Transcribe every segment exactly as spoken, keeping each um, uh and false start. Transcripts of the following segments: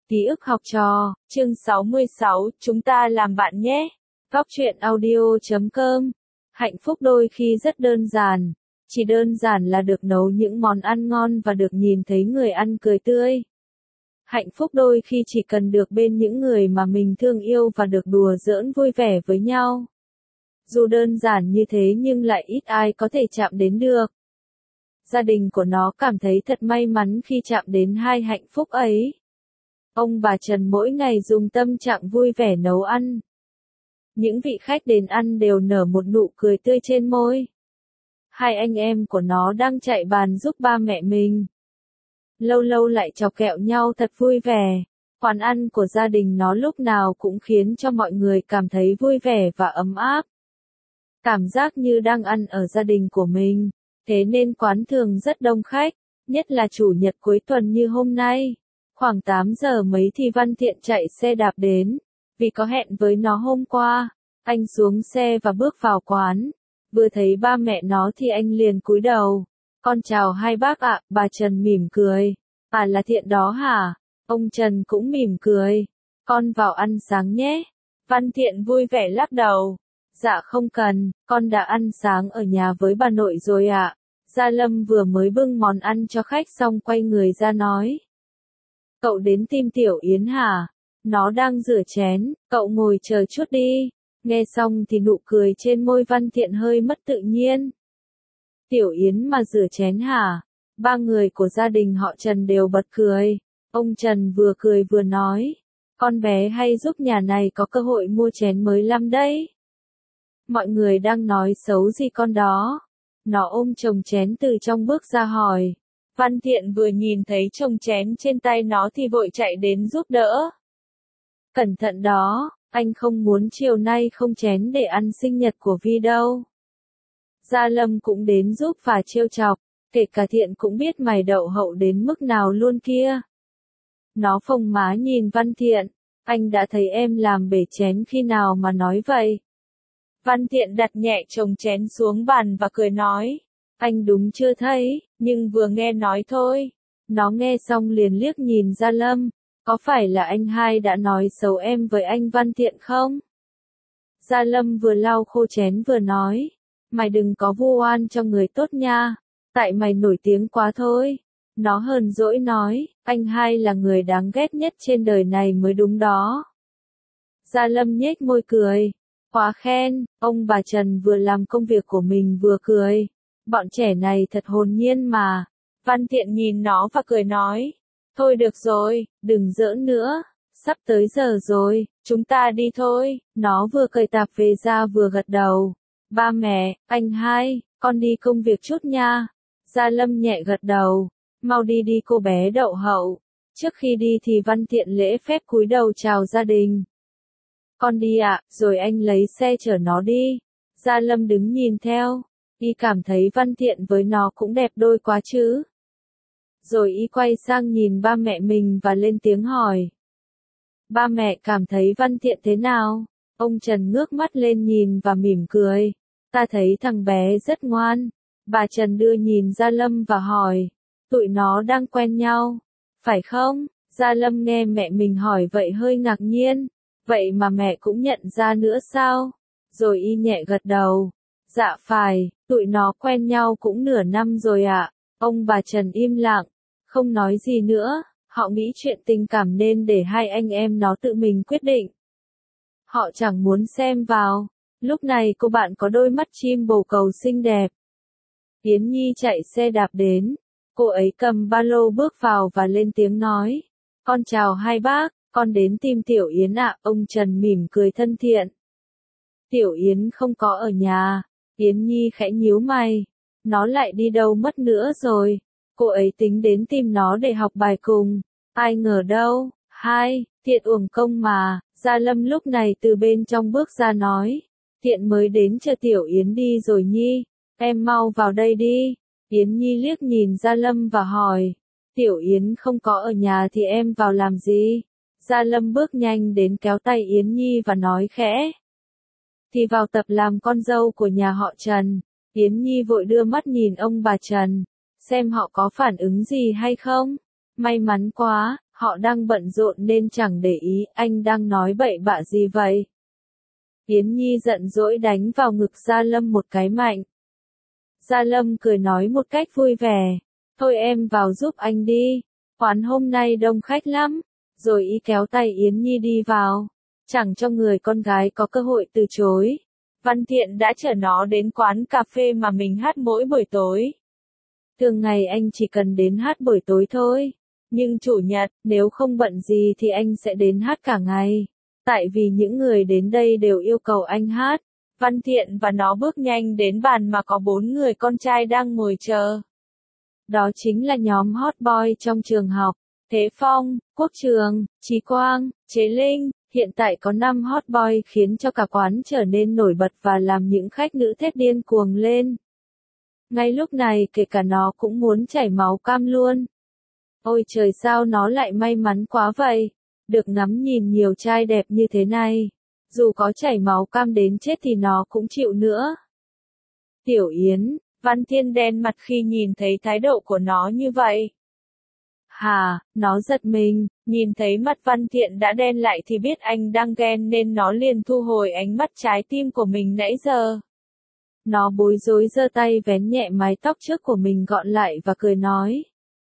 Ký ức học trò, chương sáu mươi sáu, chúng ta làm bạn nhé. Góc truyện audio chấm com. Hạnh phúc đôi khi rất đơn giản. Chỉ đơn giản là được nấu những món ăn ngon và được nhìn thấy người ăn cười tươi. Hạnh phúc đôi khi chỉ cần được bên những người mà mình thương yêu và được đùa giỡn vui vẻ với nhau. Dù đơn giản như thế nhưng lại ít ai có thể chạm đến được. Gia đình của nó cảm thấy thật may mắn khi chạm đến hai hạnh phúc ấy. Ông bà Trần mỗi ngày dùng tâm trạng vui vẻ nấu ăn. Những vị khách đến ăn đều nở một nụ cười tươi trên môi. Hai anh em của nó đang chạy bàn giúp ba mẹ mình. Lâu lâu lại chọc kẹo nhau thật vui vẻ. Quán ăn của gia đình nó lúc nào cũng khiến cho mọi người cảm thấy vui vẻ và ấm áp. Cảm giác như đang ăn ở gia đình của mình. Thế nên quán thường rất đông khách, nhất là chủ nhật cuối tuần như hôm nay. Khoảng tám giờ mấy thì Văn Thiện chạy xe đạp đến, vì có hẹn với nó hôm qua. Anh xuống xe và bước vào quán. Vừa thấy ba mẹ nó thì anh liền cúi đầu. Con chào hai bác ạ, bà Trần mỉm cười. À là Thiện đó hả? Ông Trần cũng mỉm cười. Con vào ăn sáng nhé. Văn Thiện vui vẻ lắc đầu. Dạ không cần, con đã ăn sáng ở nhà với bà nội rồi ạ. Gia Lâm vừa mới bưng món ăn cho khách xong quay người ra nói. Cậu đến tìm Tiểu Yến hả? Nó đang rửa chén, cậu ngồi chờ chút đi. Nghe xong thì nụ cười trên môi Văn Thiện hơi mất tự nhiên. Tiểu Yến mà rửa chén hả? Ba người của gia đình họ Trần đều bật cười. Ông Trần vừa cười vừa nói. Con bé hay giúp nhà này có cơ hội mua chén mới lắm đấy. Mọi người đang nói xấu gì con đó? Nó ôm chồng chén từ trong bước ra hỏi. Văn Thiện vừa nhìn thấy chồng chén trên tay nó thì vội chạy đến giúp đỡ. Cẩn thận đó, anh không muốn chiều nay không chén để ăn sinh nhật của Vi đâu. Gia Lâm cũng đến giúp và trêu chọc, kể cả Thiện cũng biết mày đậu hậu đến mức nào luôn kia. Nó phồng má nhìn Văn Thiện, anh đã thấy em làm bể chén khi nào mà nói vậy. Văn Thiện đặt nhẹ chồng chén xuống bàn và cười nói. Anh đúng chưa thấy, nhưng vừa nghe nói thôi. Nó nghe xong liền liếc nhìn Gia Lâm. Có phải là anh hai đã nói xấu em với anh Văn Thiện không? Gia Lâm vừa lau khô chén vừa nói. Mày đừng có vu oan cho người tốt nha. Tại mày nổi tiếng quá thôi. Nó hờn dỗi nói. Anh hai là người đáng ghét nhất trên đời này mới đúng đó. Gia Lâm nhếch môi cười. Quá khen, ông bà Trần vừa làm công việc của mình vừa cười. Bọn trẻ này thật hồn nhiên mà. Văn Thiện nhìn nó và cười nói. Thôi được rồi, đừng giỡn nữa. Sắp tới giờ rồi, chúng ta đi thôi. Nó vừa cởi tạp về ra vừa gật đầu. Ba mẹ, anh hai, con đi công việc chút nha. Gia Lâm nhẹ gật đầu. Mau đi đi cô bé đậu hậu. Trước khi đi thì Văn Thiện lễ phép cúi đầu chào gia đình. Con đi ạ, rồi anh lấy xe chở nó đi. Gia Lâm đứng nhìn theo. Y cảm thấy Văn Thiện với nó cũng đẹp đôi quá chứ. Rồi y quay sang nhìn ba mẹ mình và lên tiếng hỏi. Ba mẹ cảm thấy Văn Thiện thế nào? Ông Trần ngước mắt lên nhìn và mỉm cười. Ta thấy thằng bé rất ngoan. Bà Trần đưa nhìn Gia Lâm và hỏi. Tụi nó đang quen nhau, phải không? Gia Lâm nghe mẹ mình hỏi vậy hơi ngạc nhiên. Vậy mà mẹ cũng nhận ra nữa sao? Rồi y nhẹ gật đầu. Dạ phải, tụi nó quen nhau cũng nửa năm rồi ạ. Ông bà Trần im lặng, không nói gì nữa. Họ nghĩ chuyện tình cảm nên để hai anh em nó tự mình quyết định. Họ chẳng muốn xem vào. Lúc này cô bạn có đôi mắt chim bồ câu xinh đẹp. Yến Nhi chạy xe đạp đến. Cô ấy cầm ba lô bước vào và lên tiếng nói. Con chào hai bác, con đến tìm Tiểu Yến ạ. Ông Trần mỉm cười thân thiện. Tiểu Yến không có ở nhà. Yến Nhi khẽ nhíu mày. Nó lại đi đâu mất nữa rồi. Cô ấy tính đến tìm nó để học bài cùng. Ai ngờ đâu. Hai, Thiện uổng công mà. Gia Lâm lúc này từ bên trong bước ra nói. Thiện mới đến chờ Tiểu Yến đi rồi Nhi. Em mau vào đây đi. Yến Nhi liếc nhìn Gia Lâm và hỏi. Tiểu Yến không có ở nhà thì em vào làm gì? Gia Lâm bước nhanh đến kéo tay Yến Nhi và nói khẽ. Thì vào tập làm con dâu của nhà họ Trần. Yến Nhi vội đưa mắt nhìn ông bà Trần. Xem họ có phản ứng gì hay không? May mắn quá, Họ đang bận rộn nên chẳng để ý, anh đang nói bậy bạ gì vậy? Yến Nhi giận dỗi đánh vào ngực Gia Lâm một cái mạnh. Gia Lâm cười nói một cách vui vẻ, thôi em vào giúp anh đi, quán hôm nay đông khách lắm, rồi y kéo tay Yến Nhi đi vào, chẳng cho người con gái có cơ hội từ chối. Văn Thiện đã chở nó đến quán cà phê mà mình hát mỗi buổi tối. Thường ngày anh chỉ cần đến hát buổi tối thôi, nhưng chủ nhật, nếu không bận gì thì anh sẽ đến hát cả ngày. Tại vì những người đến đây đều yêu cầu anh hát. Văn Thiện và nó bước nhanh đến bàn mà có bốn người con trai đang ngồi chờ. Đó chính là nhóm hot boy trong trường học. Thế Phong, Quốc Trường, Chí Quang, Chế Linh. Hiện tại có năm hot boy khiến cho cả quán trở nên nổi bật và làm những khách nữ thét điên cuồng lên. Ngay lúc này kể cả nó cũng muốn chảy máu cam luôn. Ôi trời, sao nó lại may mắn quá vậy, được ngắm nhìn nhiều trai đẹp như thế này. Dù có chảy máu cam đến chết thì nó cũng chịu nữa. Tiểu Yến, Văn Thiên đen mặt khi nhìn thấy thái độ của nó như vậy. Hà, nó giật mình, nhìn thấy mặt Văn Thiện đã đen lại thì biết anh đang ghen nên nó liền thu hồi ánh mắt trái tim của mình nãy giờ. Nó bối rối giơ tay vén nhẹ mái tóc trước của mình gọn lại và cười nói.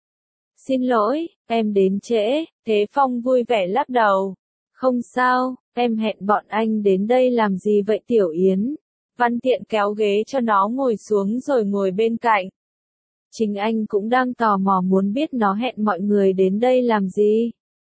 Xin lỗi, em đến trễ. Thế Phong vui vẻ lắc đầu. Không sao, em hẹn bọn anh đến đây làm gì vậy Tiểu Yến? Văn Thiện kéo ghế cho nó ngồi xuống rồi ngồi bên cạnh. Chính anh cũng đang tò mò muốn biết nó hẹn mọi người đến đây làm gì.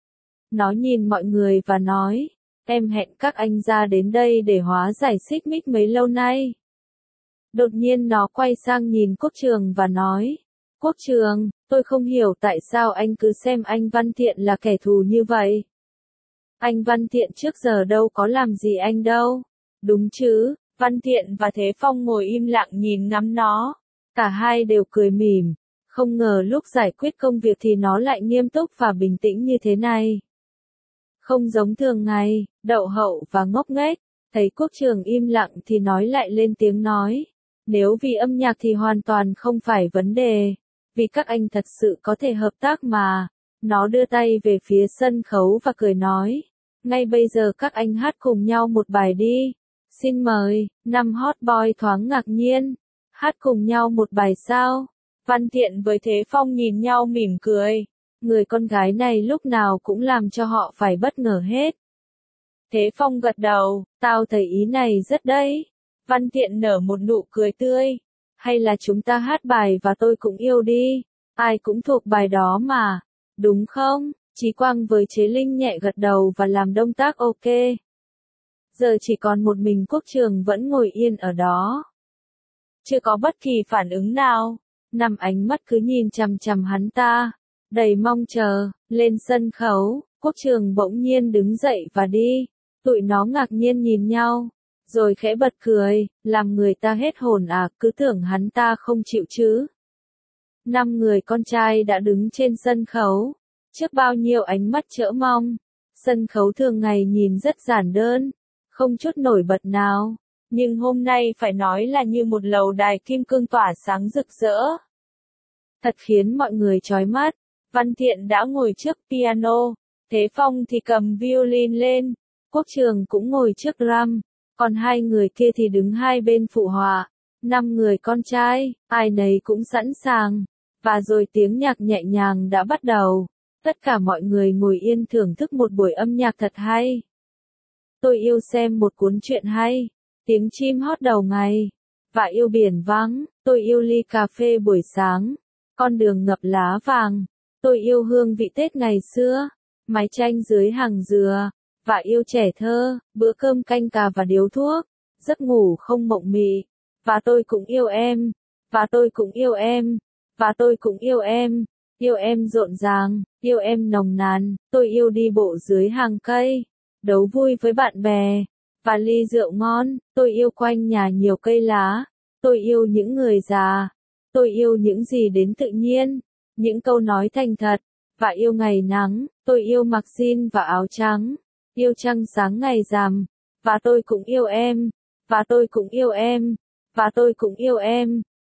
Nó nhìn mọi người và nói, em hẹn các anh ra đến đây để hóa giải xích mích mấy lâu nay. Đột nhiên nó quay sang nhìn Quốc Trường và nói, Quốc Trường, tôi không hiểu tại sao anh cứ xem anh Văn Thiện là kẻ thù như vậy. Anh Văn Thiện trước giờ đâu có làm gì anh đâu. Đúng chứ? Văn Thiện và Thế Phong ngồi im lặng nhìn ngắm nó. Cả hai đều cười mỉm. Không ngờ lúc giải quyết công việc thì nó lại nghiêm túc và bình tĩnh như thế này. Không giống thường ngày, đậu hậu và ngốc nghếch. Thấy Quốc Trường im lặng thì nói lại lên tiếng nói. Nếu vì âm nhạc thì hoàn toàn không phải vấn đề. Vì các anh thật sự có thể hợp tác mà. Nó đưa tay về phía sân khấu và cười nói. Ngay bây giờ các anh hát cùng nhau một bài đi. Xin mời. Năm hot boy thoáng ngạc nhiên. Hát cùng nhau một bài sao? Văn Thiện với Thế Phong nhìn nhau mỉm cười. Người con gái này lúc nào cũng làm cho họ phải bất ngờ hết. Thế Phong gật đầu. Tao thấy ý này rất đấy. Văn Thiện nở một nụ cười tươi. Hay là chúng ta hát bài và tôi cũng yêu đi. Ai cũng thuộc bài đó mà. Đúng không? Chí Quang với Chế Linh nhẹ gật đầu và làm động tác ok. Giờ chỉ còn một mình Quốc Trường vẫn ngồi yên ở đó. Chưa có bất kỳ phản ứng nào. Năm ánh mắt cứ nhìn chằm chằm hắn ta. Đầy mong chờ. Lên sân khấu, Quốc Trường bỗng nhiên đứng dậy và đi. Tụi nó ngạc nhiên nhìn nhau. Rồi khẽ bật cười, làm người ta hết hồn à, cứ tưởng hắn ta không chịu chứ. Năm người con trai đã đứng trên sân khấu. Trước bao nhiêu ánh mắt chỡ mong. Sân khấu thường ngày nhìn rất giản đơn. Không chút nổi bật nào. Nhưng hôm nay phải nói là như một lầu đài kim cương tỏa sáng rực rỡ. Thật khiến mọi người chói mắt. Văn Thiện đã ngồi trước piano. Thế Phong thì cầm violin lên. Quốc Trường cũng ngồi trước drum. Còn hai người kia thì đứng hai bên phụ họa. Năm người con trai, ai nấy cũng sẵn sàng. Và rồi tiếng nhạc nhẹ nhàng đã bắt đầu. Tất cả mọi người ngồi yên thưởng thức một buổi âm nhạc thật hay. Tôi yêu xem một cuốn truyện hay. Tiếng chim hót đầu ngày. Và yêu biển vắng. Tôi yêu ly cà phê buổi sáng. Con đường ngập lá vàng. Tôi yêu hương vị Tết ngày xưa. Mái tranh dưới hàng dừa. Và yêu trẻ thơ, bữa cơm canh cà và điếu thuốc. Giấc ngủ không mộng mị. Và tôi cũng yêu em. Và tôi cũng yêu em. Và tôi cũng yêu em. Yêu em rộn ràng. Yêu em nồng nàn. Tôi yêu đi bộ dưới hàng cây. Đấu vui với bạn bè. Và ly rượu ngon. Tôi yêu quanh nhà nhiều cây lá. Tôi yêu những người già. Tôi yêu những gì đến tự nhiên. Những câu nói thành thật. Và yêu ngày nắng. Tôi yêu mặc jean và áo trắng. Yêu trăng sáng ngày rằm. Và tôi cũng yêu em. Và tôi cũng yêu em. Và tôi cũng yêu em.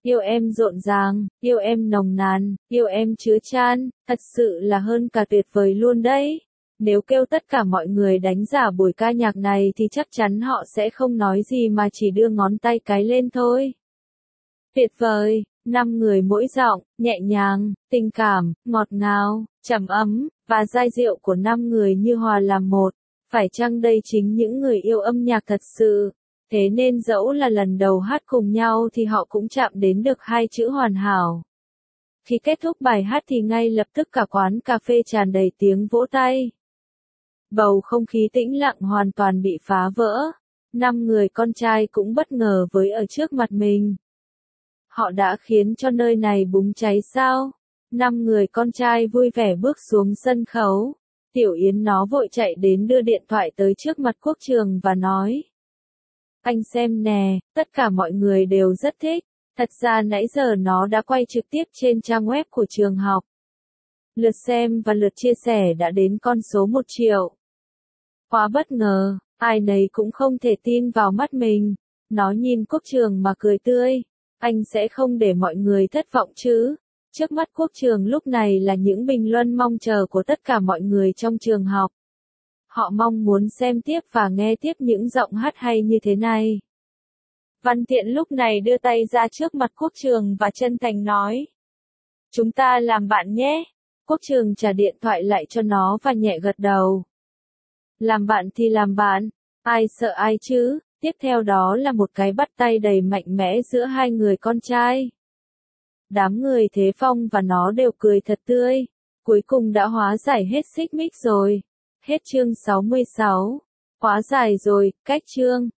yêu em rộn ràng, yêu em nồng nàn, yêu em chứa chan, thật sự là hơn cả tuyệt vời luôn đấy. Nếu kêu tất cả mọi người đánh giả buổi ca nhạc này thì chắc chắn họ sẽ không nói gì mà chỉ đưa ngón tay cái lên thôi. Tuyệt vời, năm người mỗi giọng, nhẹ nhàng, tình cảm, ngọt ngào, trầm ấm, và giai điệu của năm người như hòa làm một. Phải chăng đây chính những người yêu âm nhạc thật sự? Thế nên dẫu là lần đầu hát cùng nhau thì họ cũng chạm đến được hai chữ hoàn hảo. Khi kết thúc bài hát thì ngay lập tức cả quán cà phê tràn đầy tiếng vỗ tay. Bầu không khí tĩnh lặng hoàn toàn bị phá vỡ. Năm người con trai cũng bất ngờ với ở trước mặt mình. Họ đã khiến cho nơi này bùng cháy sao? Năm người con trai vui vẻ bước xuống sân khấu. Tiểu Yến nó vội chạy đến đưa điện thoại tới trước mặt Quốc Trường và nói. Anh xem nè, tất cả mọi người đều rất thích. Thật ra nãy giờ nó đã quay trực tiếp trên trang web của trường học. Lượt xem và lượt chia sẻ đã đến con số một triệu. Quá bất ngờ, ai nấy cũng không thể tin vào mắt mình. Nó nhìn Quốc Trường mà cười tươi. Anh sẽ không để mọi người thất vọng chứ. Trước mắt Quốc Trường lúc này là những bình luận mong chờ của tất cả mọi người trong trường học. Họ mong muốn xem tiếp và nghe tiếp những giọng hát hay như thế này. Văn Thiện lúc này đưa tay ra trước mặt Quốc Trường và chân thành nói. Chúng ta làm bạn nhé. Quốc Trường trả điện thoại lại cho nó và nhẹ gật đầu. Làm bạn thì làm bạn, ai sợ ai chứ. Tiếp theo đó là một cái bắt tay đầy mạnh mẽ giữa hai người con trai. Đám người Thế Phong và nó đều cười thật tươi. Cuối cùng đã hóa giải hết xích mích rồi. Hết chương sáu mươi sáu. Hóa giải rồi, cách chương.